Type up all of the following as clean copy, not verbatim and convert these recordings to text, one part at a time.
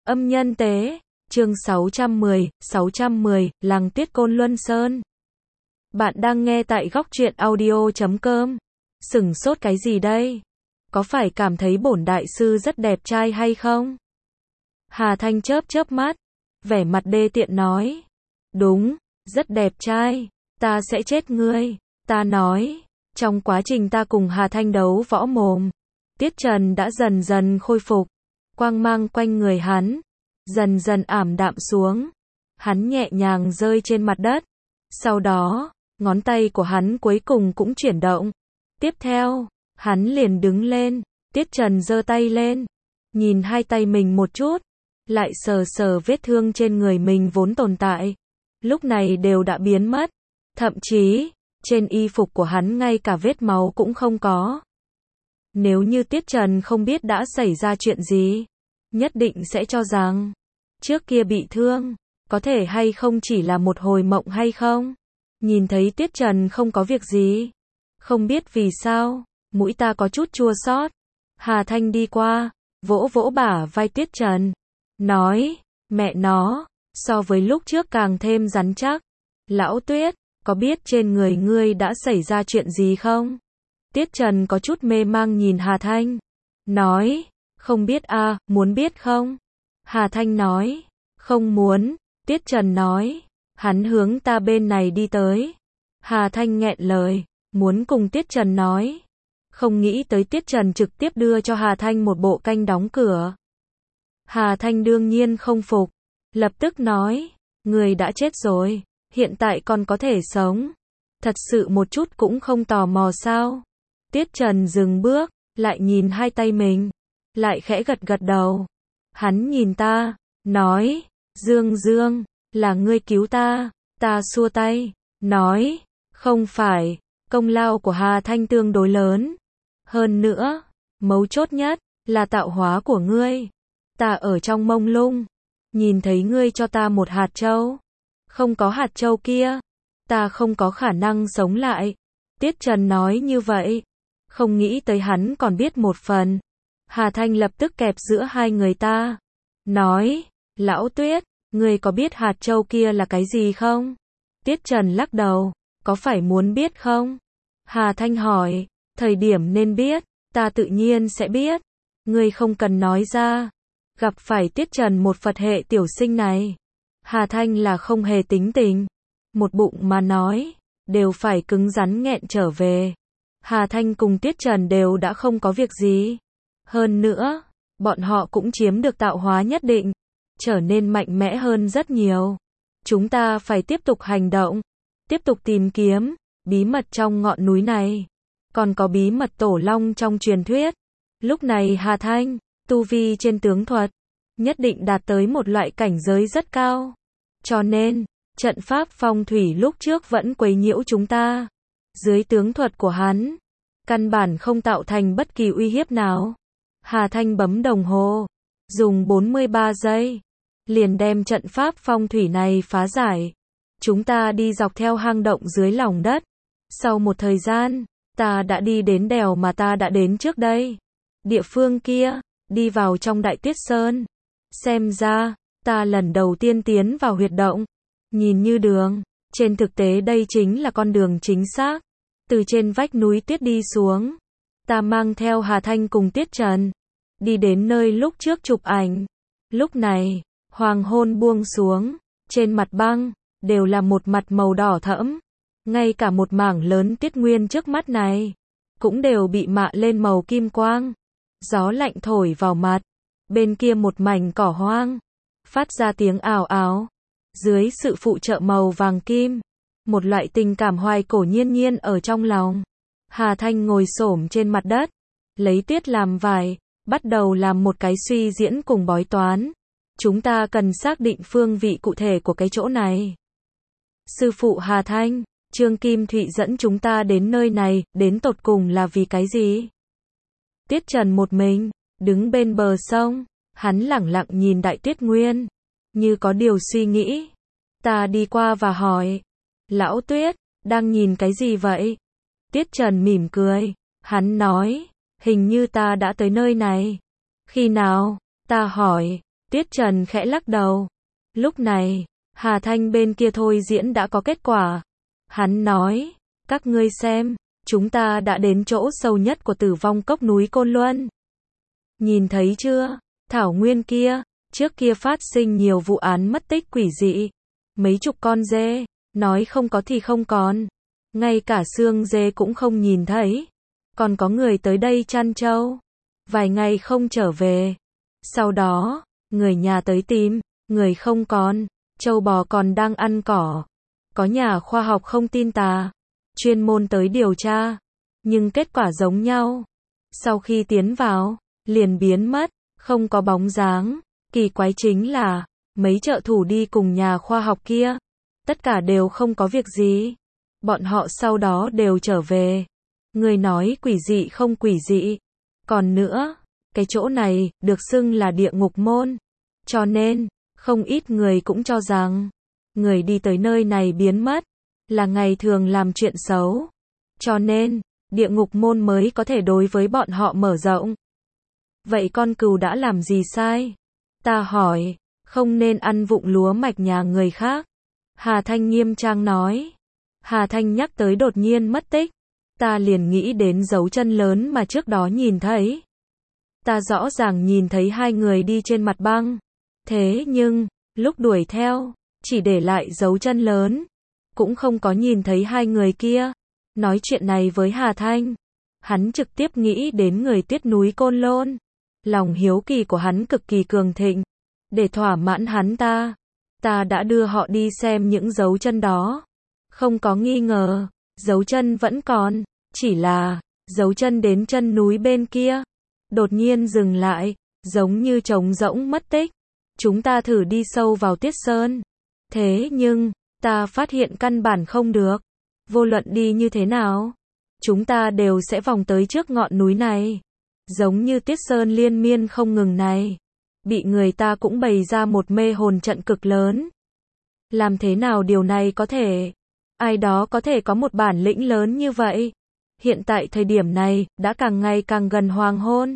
Âm nhân tế, chương 610, Làng Tuyết Côn Luân Sơn. Bạn đang nghe tại góc truyện audio.com. Sửng sốt cái gì đây? Có phải cảm thấy bổn đại sư rất đẹp trai hay không? Hà Thanh chớp chớp mắt, vẻ mặt đê tiện nói. Đúng, rất đẹp trai, ta sẽ chết ngươi, ta nói. Trong quá trình ta cùng Hà Thanh đấu võ mồm, Tiết Trần đã dần dần khôi phục. Quang mang quanh người hắn dần dần ảm đạm xuống. Hắn nhẹ nhàng rơi trên mặt đất. Sau đó, ngón tay của hắn cuối cùng cũng chuyển động. Tiếp theo, hắn liền đứng lên. Tiết Trần giơ tay lên, nhìn hai tay mình một chút, lại sờ sờ vết thương trên người mình vốn tồn tại. Lúc này đều đã biến mất. Thậm chí, trên y phục của hắn ngay cả vết máu cũng không có. Nếu như Tiết Trần không biết đã xảy ra chuyện gì, nhất định sẽ cho rằng trước kia bị thương, có thể hay không chỉ là một hồi mộng hay không. Nhìn thấy Tiết Trần không có việc gì, không biết vì sao, mũi ta có chút chua xót. Hà Thanh đi qua, vỗ vỗ bả vai Tiết Trần, nói, mẹ nó, so với lúc trước càng thêm rắn chắc. Lão Tuyết, có biết trên người ngươi đã xảy ra chuyện gì không? Tiết Trần có chút mê mang nhìn Hà Thanh, nói, không biết à, muốn biết không? Hà Thanh nói, không muốn. Tiết Trần nói, hắn hướng ta bên này đi tới. Hà Thanh nghẹn lời, muốn cùng Tiết Trần nói. Không nghĩ tới Tiết Trần trực tiếp đưa cho Hà Thanh một bộ canh đóng cửa. Hà Thanh đương nhiên không phục, lập tức nói, người đã chết rồi, hiện tại còn có thể sống. Thật sự một chút cũng không tò mò sao? Tiết Trần dừng bước, lại nhìn hai tay mình, lại khẽ gật gật đầu. Hắn nhìn ta, nói, Dương, là ngươi cứu ta. Ta xua tay, nói, không phải, công lao của Hà Thanh tương đối lớn. Hơn nữa, mấu chốt nhất, là tạo hóa của ngươi. Ta ở trong mông lung, nhìn thấy ngươi cho ta một hạt châu. Không có hạt châu kia, ta không có khả năng sống lại. Tiết Trần nói như vậy, không nghĩ tới hắn còn biết một phần. Hà Thanh lập tức kẹp giữa hai người ta, nói, Lão Tuyết, ngươi có biết hạt châu kia là cái gì không? Tiết Trần lắc đầu, có phải muốn biết không? Hà Thanh hỏi, thời điểm nên biết, ta tự nhiên sẽ biết. Ngươi không cần nói ra. Gặp phải Tiết Trần một Phật hệ tiểu sinh này, Hà Thanh là không hề tính tình. Một bụng mà nói, đều phải cứng rắn nghẹn trở về. Hà Thanh cùng Tiết Trần đều đã không có việc gì. Hơn nữa, bọn họ cũng chiếm được tạo hóa nhất định, trở nên mạnh mẽ hơn rất nhiều. Chúng ta phải tiếp tục hành động, tiếp tục tìm kiếm bí mật trong ngọn núi này. Còn có bí mật Tổ Long trong truyền thuyết. Lúc này Hà Thanh, tu vi trên tướng thuật, nhất định đạt tới một loại cảnh giới rất cao. Cho nên, trận pháp phong thủy lúc trước vẫn quấy nhiễu chúng ta. Dưới tướng thuật của hắn, căn bản không tạo thành bất kỳ uy hiếp nào. Hà Thanh bấm đồng hồ, dùng 43 giây, liền đem trận pháp phong thủy này phá giải. Chúng ta đi dọc theo hang động dưới lòng đất. Sau một thời gian, ta đã đi đến đèo mà ta đã đến trước đây. Địa phương kia, đi vào trong Đại Tuyết Sơn. Xem ra, ta lần đầu tiên tiến vào huyệt động. Nhìn như đường, trên thực tế đây chính là con đường chính xác. Từ trên vách núi tuyết đi xuống. Ta mang theo Hà Thanh cùng Tiết Trần, đi đến nơi lúc trước chụp ảnh. Lúc này, hoàng hôn buông xuống, trên mặt băng, đều là một mặt màu đỏ thẫm. Ngay cả một mảng lớn tuyết nguyên trước mắt này, cũng đều bị mạ lên màu kim quang. Gió lạnh thổi vào mặt, bên kia một mảnh cỏ hoang, phát ra tiếng ào ào. Dưới sự phụ trợ màu vàng kim, một loại tình cảm hoài cổ nhiên ở trong lòng. Hà Thanh ngồi xổm trên mặt đất, lấy tuyết làm vải, bắt đầu làm một cái suy diễn cùng bói toán. Chúng ta cần xác định phương vị cụ thể của cái chỗ này. Sư phụ Hà Thanh, Trương Kim Thụy dẫn chúng ta đến nơi này, đến tột cùng là vì cái gì? Tiết Trần một mình, đứng bên bờ sông, hắn lẳng lặng nhìn Đại Tuyết Nguyên, như có điều suy nghĩ. Ta đi qua và hỏi, Lão Tuyết, đang nhìn cái gì vậy? Tiết Trần mỉm cười, hắn nói, hình như ta đã tới nơi này. Khi nào? Ta hỏi, Tiết Trần khẽ lắc đầu. Lúc này, Hà Thanh bên kia thôi diễn đã có kết quả. Hắn nói, các ngươi xem, chúng ta đã đến chỗ sâu nhất của Tử Vong Cốc núi Côn Luân. Nhìn thấy chưa, thảo nguyên kia, trước kia phát sinh nhiều vụ án mất tích quỷ dị. Mấy chục con dê, nói không có thì không còn. Ngay cả xương dê cũng không nhìn thấy. Còn có người tới đây chăn trâu. Vài ngày không trở về. Sau đó, người nhà tới tìm, người không còn, trâu bò còn đang ăn cỏ. Có nhà khoa học không tin tà, chuyên môn tới điều tra, nhưng kết quả giống nhau. Sau khi tiến vào, liền biến mất, không có bóng dáng. Kỳ quái chính là, mấy trợ thủ đi cùng nhà khoa học kia, tất cả đều không có việc gì. Bọn họ sau đó đều trở về. Người nói quỷ dị không quỷ dị. Còn nữa, cái chỗ này được xưng là địa ngục môn. Cho nên, không ít người cũng cho rằng, người đi tới nơi này biến mất, là ngày thường làm chuyện xấu. Cho nên, địa ngục môn mới có thể đối với bọn họ mở rộng. Vậy con cừu đã làm gì sai? Ta hỏi, không nên ăn vụng lúa mạch nhà người khác. Hà Thanh nghiêm trang nói. Hà Thanh nhắc tới đột nhiên mất tích. Ta liền nghĩ đến dấu chân lớn mà trước đó nhìn thấy. Ta rõ ràng nhìn thấy hai người đi trên mặt băng. Thế nhưng, lúc đuổi theo, chỉ để lại dấu chân lớn. Cũng không có nhìn thấy hai người kia. Nói chuyện này với Hà Thanh. Hắn trực tiếp nghĩ đến người Tiết núi Côn Lôn. Lòng hiếu kỳ của hắn cực kỳ cường thịnh. Để thỏa mãn hắn ta đã đưa họ đi xem những dấu chân đó. Không có nghi ngờ, dấu chân vẫn còn, chỉ là, dấu chân đến chân núi bên kia. Đột nhiên dừng lại, giống như trống rỗng mất tích. Chúng ta thử đi sâu vào Tiết Sơn. Thế nhưng, ta phát hiện căn bản không được. Vô luận đi như thế nào, chúng ta đều sẽ vòng tới trước ngọn núi này. Giống như Tiết Sơn liên miên không ngừng này. Bị người ta cũng bày ra một mê hồn trận cực lớn. Làm thế nào điều này có thể? Ai đó có thể có một bản lĩnh lớn như vậy? Hiện tại thời điểm này, đã càng ngày càng gần hoàng hôn.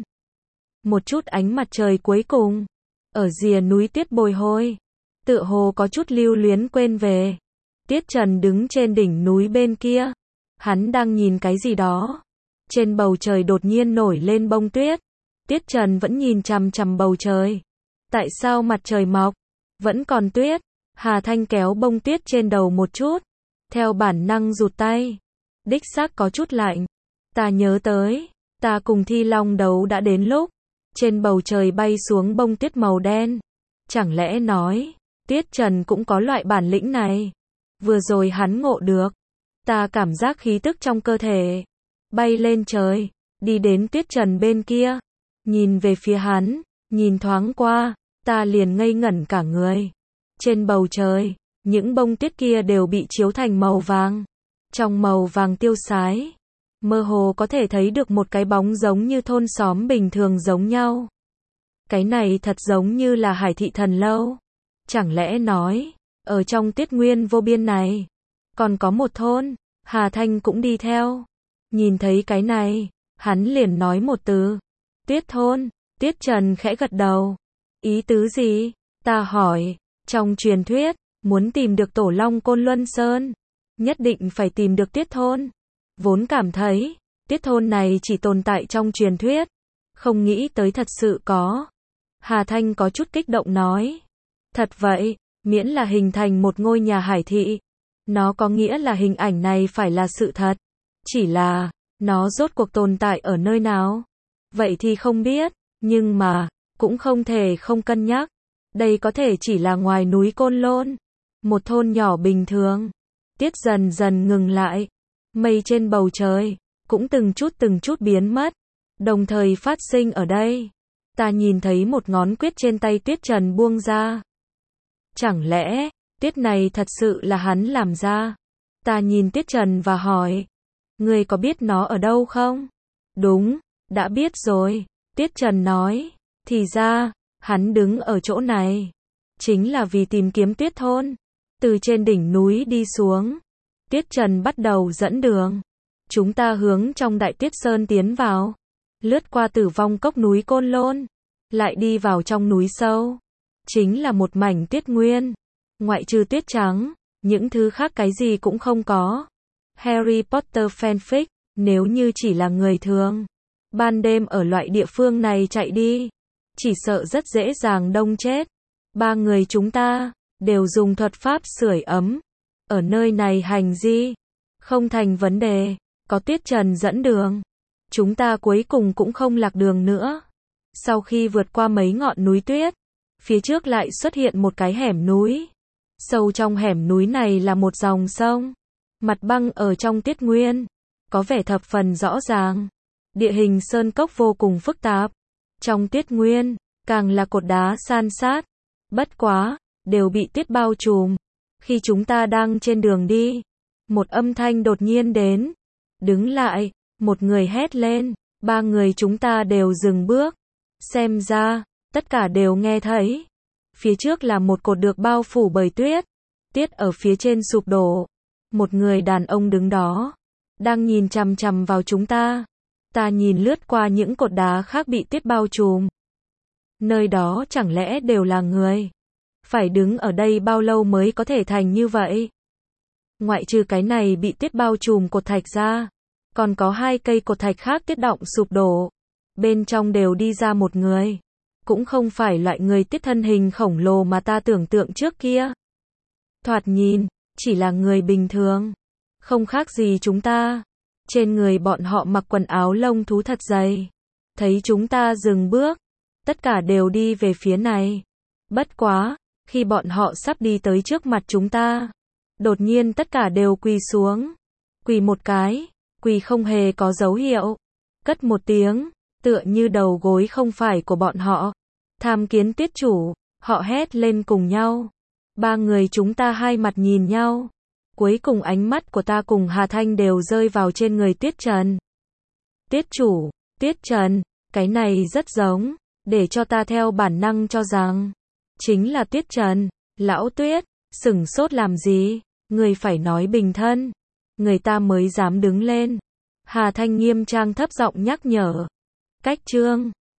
Một chút ánh mặt trời cuối cùng. Ở rìa núi Tiết bồi hồi. Tựa hồ có chút lưu luyến quên về. Tiết Trần đứng trên đỉnh núi bên kia. Hắn đang nhìn cái gì đó. Trên bầu trời đột nhiên nổi lên bông tuyết. Tiết Trần vẫn nhìn chằm chằm bầu trời. Tại sao mặt trời mọc vẫn còn tuyết? Hà Thanh kéo bông tuyết trên đầu một chút. Theo bản năng rụt tay. Đích xác có chút lạnh. Ta nhớ tới, ta cùng Thi Long đấu đã đến lúc. Trên bầu trời bay xuống bông tuyết màu đen. Chẳng lẽ nói, Tiết Trần cũng có loại bản lĩnh này? Vừa rồi hắn ngộ được. Ta cảm giác khí tức trong cơ thể. Bay lên trời, đi đến Tiết Trần bên kia. Nhìn về phía hắn, nhìn thoáng qua, ta liền ngây ngẩn cả người. Trên bầu trời, những bông tuyết kia đều bị chiếu thành màu vàng. Trong màu vàng tiêu sái, mơ hồ có thể thấy được một cái bóng giống như thôn xóm bình thường giống nhau. Cái này thật giống như là Hải Thị Thần Lâu. Chẳng lẽ nói, ở trong Tiết Nguyên vô biên này, còn có một thôn, Hà Thanh cũng đi theo. Nhìn thấy cái này, hắn liền nói một từ. Tuyết thôn. Tiết Trần khẽ gật đầu. Ý tứ gì? Ta hỏi. Trong truyền thuyết, muốn tìm được Tổ Long Côn Luân Sơn, nhất định phải tìm được Tiết thôn. Vốn cảm thấy, Tiết thôn này chỉ tồn tại trong truyền thuyết. Không nghĩ tới thật sự có. Hà Thanh có chút kích động nói. Thật vậy, miễn là hình thành một ngôi nhà hải thị. Nó có nghĩa là hình ảnh này phải là sự thật. Chỉ là, nó rốt cuộc tồn tại ở nơi nào? Vậy thì không biết, nhưng mà, cũng không thể không cân nhắc. Đây có thể chỉ là ngoài núi Côn Lôn. Một thôn nhỏ bình thường. Tiết dần dần ngừng lại. Mây trên bầu trời, cũng từng chút biến mất. Đồng thời phát sinh ở đây. Ta nhìn thấy một ngón quyết trên tay Tiết Trần buông ra. Chẳng lẽ, Tiết này thật sự là hắn làm ra? Ta nhìn Tiết Trần và hỏi. Người có biết nó ở đâu không? Đúng, đã biết rồi. Tiết Trần nói. Thì ra, hắn đứng ở chỗ này. Chính là vì tìm kiếm Tuyết thôn. Từ trên đỉnh núi đi xuống. Tiết Trần bắt đầu dẫn đường. Chúng ta hướng trong Đại Tiết Sơn tiến vào. Lướt qua Tử Vong Cốc núi Côn Lôn. Lại đi vào trong núi sâu. chính là một mảnh tuyết nguyên. Ngoại trừ tuyết trắng, những thứ khác cái gì cũng không có. Harry Potter fanfic, nếu như chỉ là người thường, ban đêm ở loại địa phương này chạy đi, chỉ sợ rất dễ dàng đông chết. Ba người chúng ta đều dùng thuật pháp sưởi ấm, ở nơi này hành di, không thành vấn đề, có Tuyết Trần dẫn đường. Chúng ta cuối cùng cũng không lạc đường nữa. Sau khi vượt qua mấy ngọn núi tuyết, phía trước lại xuất hiện một cái hẻm núi. Sâu trong hẻm núi này là một dòng sông. Mặt băng ở trong tuyết nguyên, có vẻ thập phần rõ ràng. Địa hình sơn cốc vô cùng phức tạp. Trong tuyết nguyên, càng là cột đá san sát. Bất quá, đều bị tuyết bao trùm. Khi chúng ta đang trên đường đi, một âm thanh đột nhiên đến. Đứng lại, một người hét lên, ba người chúng ta đều dừng bước. Xem ra, tất cả đều nghe thấy. Phía trước là một cột được bao phủ bởi tuyết. Tuyết ở phía trên sụp đổ. Một người đàn ông đứng đó, đang nhìn chằm chằm vào chúng ta. Ta nhìn lướt qua những cột đá khác bị tuyết bao trùm. Nơi đó chẳng lẽ đều là người? Phải đứng ở đây bao lâu mới có thể thành như vậy? Ngoại trừ cái này bị tuyết bao trùm cột thạch ra, còn có 2 cây cột thạch khác tuyết động sụp đổ. Bên trong đều đi ra một người. Cũng không phải loại người tuyết thân hình khổng lồ mà ta tưởng tượng trước kia. Thoạt nhìn, chỉ là người bình thường. Không khác gì chúng ta. Trên người bọn họ mặc quần áo lông thú thật dày. Thấy chúng ta dừng bước, tất cả đều đi về phía này. Bất quá, khi bọn họ sắp đi tới trước mặt chúng ta, đột nhiên tất cả đều quỳ xuống. Quỳ một cái, quỳ không hề có dấu hiệu. Cất một tiếng, tựa như đầu gối không phải của bọn họ. Tham kiến Tuyết chủ, họ hét lên cùng nhau. Ba người chúng ta hai mặt nhìn nhau. Cuối cùng ánh mắt của ta cùng Hà Thanh đều rơi vào trên người Tuyết Trần. Tuyết chủ, Tuyết Trần, cái này rất giống, để cho ta theo bản năng cho rằng chính là Tuyết Trần. Lão Tuyết, sửng sốt làm gì? Người phải nói bình thân, người ta mới dám đứng lên. Hà Thanh nghiêm trang thấp giọng nhắc nhở. Cách chương